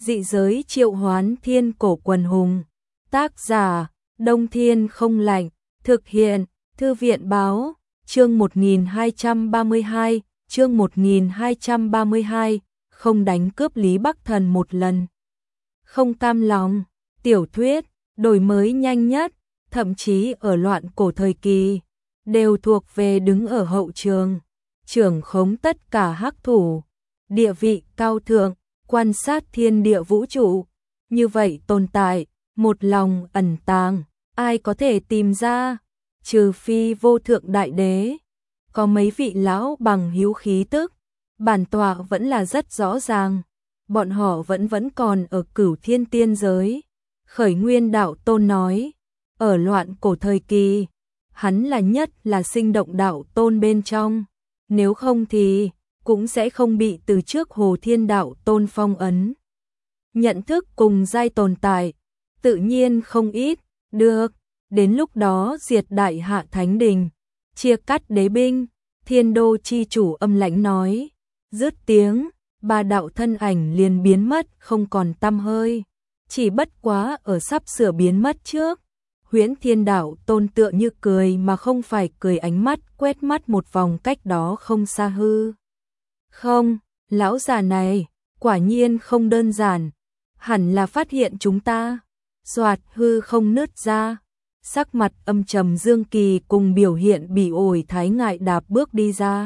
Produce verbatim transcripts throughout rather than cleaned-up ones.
Dị giới triệu hoán thiên cổ quần hùng. Tác giả, Đông Thiên không lạnh. Thực hiện, Thư viện báo. Chương một nghìn hai trăm ba mươi hai, chương một nghìn hai trăm ba mươi hai, không đánh cướp Lý Bắc Thần một lần. Không cam lòng, tiểu thuyết, đổi mới nhanh nhất, thậm chí ở loạn cổ thời kỳ, đều thuộc về đứng ở hậu trường, trưởng khống tất cả hắc thủ, địa vị cao thượng, quan sát thiên địa vũ trụ, như vậy tồn tại, một lòng ẩn tàng, ai có thể tìm ra, trừ phi vô thượng đại đế. Có mấy vị lão bằng hiếu khí tức, bản tọa vẫn là rất rõ ràng, bọn họ vẫn vẫn còn ở Cửu Thiên tiên giới. Khởi Nguyên đạo tôn nói, ở loạn cổ thời kỳ, hắn là nhất là sinh động đạo tôn bên trong, nếu không thì cũng sẽ không bị từ trước Hồ Thiên đạo tôn phong ấn. Nhận thức cùng giai tồn tại, tự nhiên không ít, được, đến lúc đó diệt đại hạ thánh đình, chia cắt đế binh, Thiên Đô chi chủ âm lãnh nói, dứt tiếng, ba đạo thân ảnh liền biến mất không còn tăm hơi, chỉ bất quá ở sắp sửa biến mất trước. Huyễn Thiên đạo tôn tựa như cười mà không phải cười, ánh mắt quét mắt một vòng cách đó không xa hư. Không, lão già này, quả nhiên không đơn giản, hẳn là phát hiện chúng ta. Soạt, hư không nứt ra, sắc mặt âm trầm Dương Kỳ cùng biểu hiện bỉ ổi Thái Ngại đạp bước đi ra.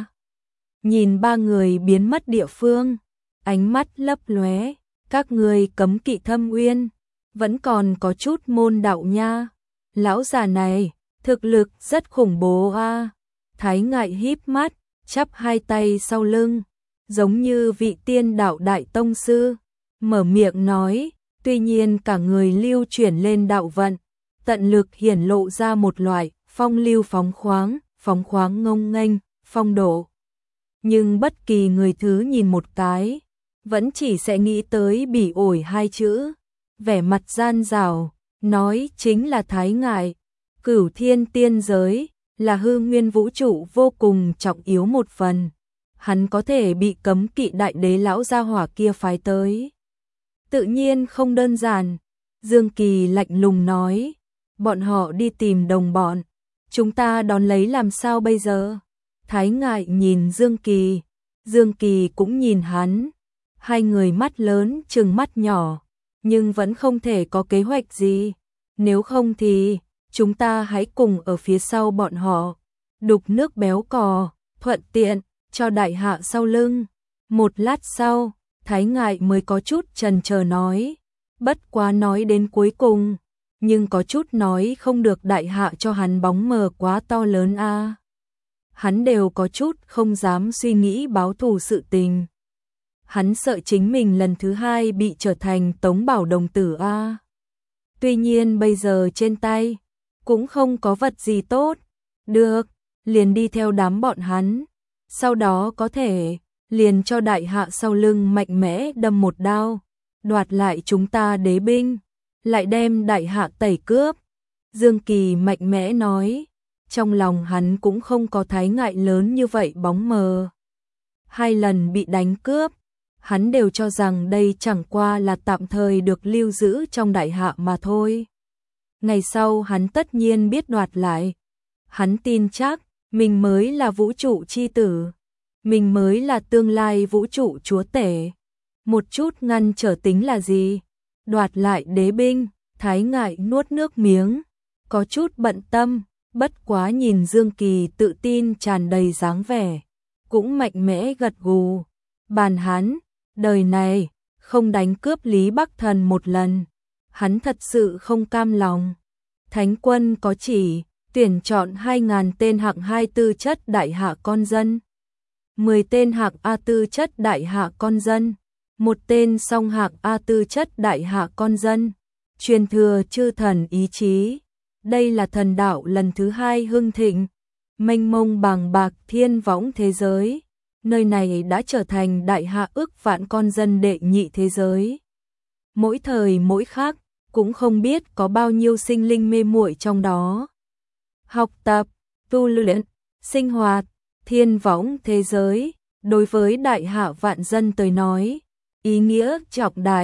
Nhìn ba người biến mất địa phương, ánh mắt lấp lóe, các người cấm kỵ Thâm Uyên, vẫn còn có chút môn đạo nha. Lão già này, thực lực rất khủng bố a. Thái Ngại híp mắt, chắp hai tay sau lưng, giống như vị tiên đạo đại tông sư, mở miệng nói, tuy nhiên cả người lưu chuyển lên đạo vận, tận lực hiển lộ ra một loại phong lưu phóng khoáng, phóng khoáng ngông nghênh, phong độ. Nhưng bất kỳ người thứ nhìn một cái, vẫn chỉ sẽ nghĩ tới bỉ ổi hai chữ, vẻ mặt gian rào, nói chính là Thái Ngại. Cửu Thiên tiên giới là hư nguyên vũ trụ vô cùng trọng yếu một phần, hắn có thể bị cấm kỵ đại đế lão gia hỏa kia phái tới, tự nhiên không đơn giản. Dương Kỳ lạnh lùng nói, bọn họ đi tìm đồng bọn, chúng ta đón lấy làm sao bây giờ? Thái Ngại nhìn Dương Kỳ, Dương Kỳ cũng nhìn hắn, hai người mắt lớn trừng mắt nhỏ, nhưng vẫn không thể có kế hoạch gì, nếu không thì chúng ta hãy cùng ở phía sau bọn họ, đục nước béo cò, thuận tiện cho đại hạ sau lưng. Một lát sau, Thái Ngại mới có chút chần chờ nói, bất quá nói đến cuối cùng, nhưng có chút nói không được, đại hạ cho hắn bóng mờ quá to lớn a. À. Hắn đều có chút không dám suy nghĩ báo thù sự tình. Hắn sợ chính mình lần thứ hai bị trở thành Tống Bảo đồng tử a. À. Tuy nhiên bây giờ trên tay cũng không có vật gì tốt, được, liền đi theo đám bọn hắn, sau đó có thể liền cho đại hạ sau lưng mạnh mẽ đâm một đao, đoạt lại chúng ta đế binh, lại đem đại hạ tẩy cướp. Dương Kỳ mạnh mẽ nói, trong lòng hắn cũng không có Thái Ngại lớn như vậy bóng mờ. Hai lần bị đánh cướp, hắn đều cho rằng đây chẳng qua là tạm thời được lưu giữ trong đại hạ mà thôi. Ngày sau hắn tất nhiên biết đoạt lại. Hắn tin chắc, mình mới là vũ trụ chi tử. Mình mới là tương lai vũ trụ chúa tể. Một chút ngăn trở tính là gì? Đoạt lại đế binh, Thái Ngại nuốt nước miếng, có chút bận tâm, bất quá nhìn Dương Kỳ tự tin tràn đầy dáng vẻ, cũng mạnh mẽ gật gù. Bàn hắn, đời này, không đánh cướp Lý Bắc Thần một lần, hắn thật sự không cam lòng. Thánh quân có chỉ, tuyển chọn hai ngàn tên hạng hai tư chất đại hạ con dân, mười tên hạng A tư chất đại hạ con dân, một tên song hạng A tư chất đại hạ con dân, truyền thừa chư thần ý chí. Đây là thần đạo lần thứ hai hưng thịnh, mênh mông bàng bạc thiên võng thế giới. Nơi này đã trở thành đại hạ ước vạn con dân đệ nhị thế giới. Mỗi thời mỗi khác, cũng không biết có bao nhiêu sinh linh mê muội trong đó. Học tập, tu luyện, sinh hoạt, thiên võng thế giới, đối với đại hạ vạn dân tới nói, ý nghĩa trọng đại,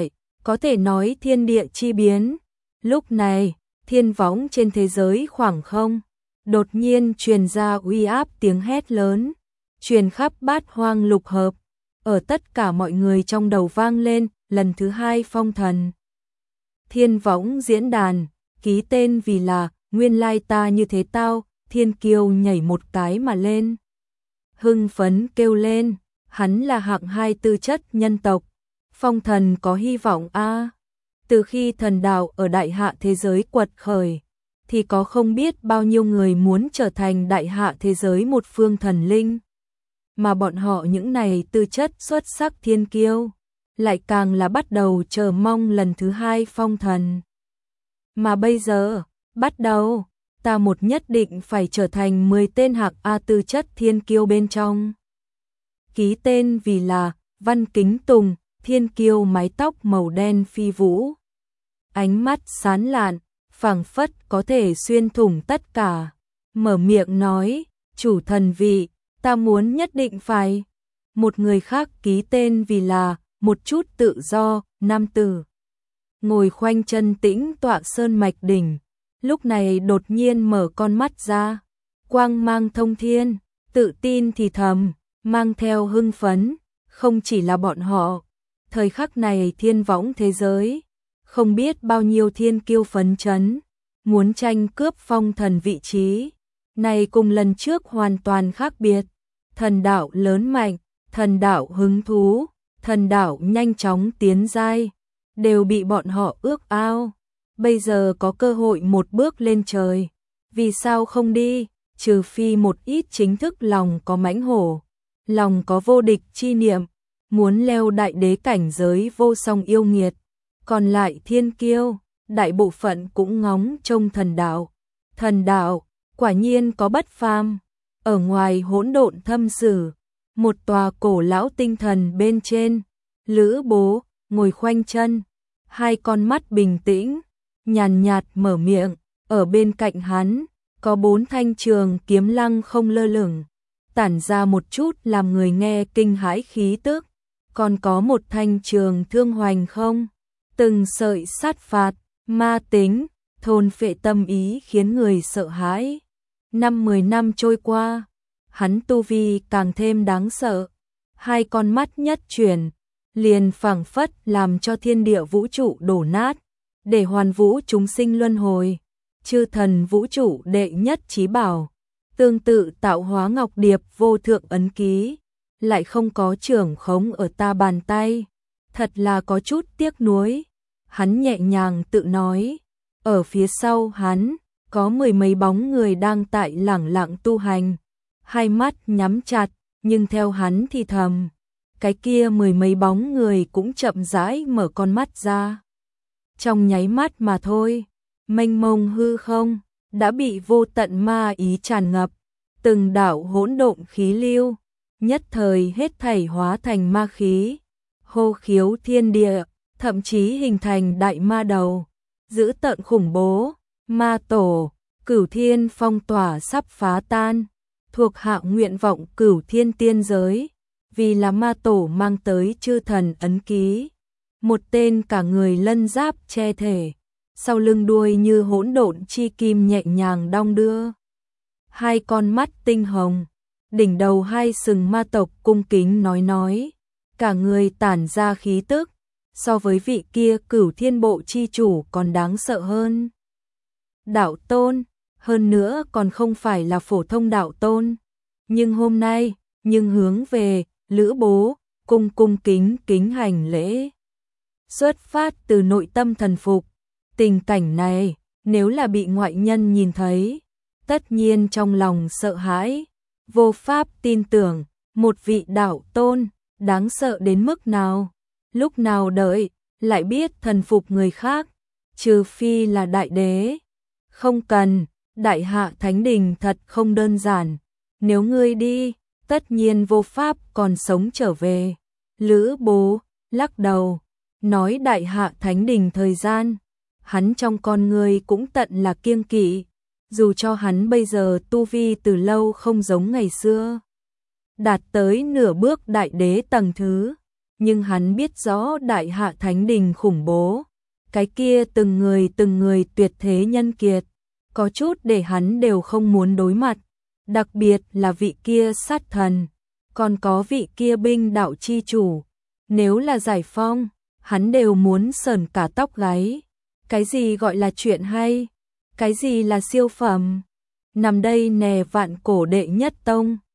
có thể nói thiên địa chi biến. Lúc này, thiên võng trên thế giới khoảng không, đột nhiên truyền ra uy áp tiếng hét lớn, truyền khắp bát hoang lục hợp, ở tất cả mọi người trong đầu vang lên, lần thứ hai phong thần. Thiên võng diễn đàn, ký tên vì là, nguyên lai ta như thế tao, Thiên Kiêu nhảy một cái mà lên. Hưng phấn kêu lên, hắn là hạng hai tư chất nhân tộc, phong thần có hy vọng a. Từ khi thần đạo ở đại hạ thế giới quật khởi, thì có không biết bao nhiêu người muốn trở thành đại hạ thế giới một phương thần linh. Mà bọn họ những này tư chất xuất sắc thiên kiêu, lại càng là bắt đầu chờ mong lần thứ hai phong thần. Mà bây giờ, bắt đầu, ta một nhất định phải trở thành mười tên hạng A tư chất thiên kiêu bên trong. Ký tên vì là Văn Kính Tùng, thiên kiêu mái tóc màu đen phi vũ. Ánh mắt sáng lạn, phảng phất có thể xuyên thủng tất cả. Mở miệng nói, chủ thần vị, ta muốn nhất định phải. Một người khác ký tên vì là một chút tự do, nam tử. Ngồi khoanh chân tĩnh tọa sơn mạch đỉnh, lúc này đột nhiên mở con mắt ra. Quang mang thông thiên, tự tin thì thầm, mang theo hưng phấn, không chỉ là bọn họ. Thời khắc này thiên võng thế giới, không biết bao nhiêu thiên kiêu phấn chấn, muốn tranh cướp phong thần vị trí. Này cùng lần trước hoàn toàn khác biệt, thần đạo lớn mạnh, thần đạo hứng thú, thần đạo nhanh chóng tiến giai, đều bị bọn họ ước ao. Bây giờ có cơ hội một bước lên trời, vì sao không đi, trừ phi một ít chính thức lòng có mãnh hổ, lòng có vô địch chi niệm, muốn leo đại đế cảnh giới vô song yêu nghiệt. Còn lại thiên kiêu, đại bộ phận cũng ngóng trông thần đạo. Thần đạo, quả nhiên có bất phàm. Ở ngoài hỗn độn thâm sử, một tòa cổ lão tinh thần bên trên, Lữ Bố ngồi khoanh chân, hai con mắt bình tĩnh, nhàn nhạt mở miệng. Ở bên cạnh hắn, có bốn thanh trường kiếm lăng không lơ lửng, tản ra một chút làm người nghe kinh hãi khí tức. Còn có một thanh trường thương hoành không, từng sợi sát phạt, ma tính, thôn phệ tâm ý khiến người sợ hãi. Năm mười năm trôi qua, hắn tu vi càng thêm đáng sợ. Hai con mắt nhất chuyển, liền phảng phất làm cho thiên địa vũ trụ đổ nát, để hoàn vũ chúng sinh luân hồi. Chư thần vũ trụ đệ nhất chí bảo, tương tự tạo hóa ngọc điệp vô thượng ấn ký, lại không có trưởng khống ở ta bàn tay. Thật là có chút tiếc nuối. Hắn nhẹ nhàng tự nói, ở phía sau hắn, có mười mấy bóng người đang tại lẳng lặng tu hành, hai mắt nhắm chặt, nhưng theo hắn thì thầm, cái kia mười mấy bóng người cũng chậm rãi mở con mắt ra. Trong nháy mắt mà thôi, mênh mông hư không, đã bị vô tận ma ý tràn ngập, từng đạo hỗn độn khí lưu, nhất thời hết thảy hóa thành ma khí, hô khiếu thiên địa, thậm chí hình thành đại ma đầu, dữ tợn khủng bố. Ma tổ, Cửu Thiên phong tỏa sắp phá tan, thuộc hạ nguyện vọng Cửu Thiên tiên giới, vì là ma tổ mang tới chư thần ấn ký. Một tên cả người lân giáp che thể, sau lưng đuôi như hỗn độn chi kim nhẹ nhàng đong đưa. Hai con mắt tinh hồng, đỉnh đầu hai sừng ma tộc cung kính nói nói, cả người tản ra khí tức, so với vị kia Cửu Thiên bộ chi chủ còn đáng sợ hơn. Đạo tôn, hơn nữa còn không phải là phổ thông đạo tôn, nhưng hôm nay, nhưng hướng về Lữ Bố, cung cung kính kính hành lễ. Xuất phát từ nội tâm thần phục, tình cảnh này, nếu là bị ngoại nhân nhìn thấy, tất nhiên trong lòng sợ hãi, vô pháp tin tưởng, một vị đạo tôn, đáng sợ đến mức nào, lúc nào đợi, lại biết thần phục người khác, trừ phi là đại đế. Không cần, đại hạ thánh đình thật không đơn giản, nếu ngươi đi, tất nhiên vô pháp còn sống trở về. Lữ Bố lắc đầu, nói đại hạ thánh đình thời gian, hắn trong con người cũng tận là kiêng kỵ, dù cho hắn bây giờ tu vi từ lâu không giống ngày xưa, đạt tới nửa bước đại đế tầng thứ, nhưng hắn biết rõ Đại Hạ Thánh Đình khủng bố, cái kia từng người từng người tuyệt thế nhân kiệt, có chút để hắn đều không muốn đối mặt, đặc biệt là vị kia sát thần, còn có vị kia binh đạo chi chủ, nếu là giải phong, hắn đều muốn sởn cả tóc gáy. Cái gì gọi là chuyện hay? Cái gì là siêu phẩm? Nằm đây nè vạn cổ đệ nhất tông.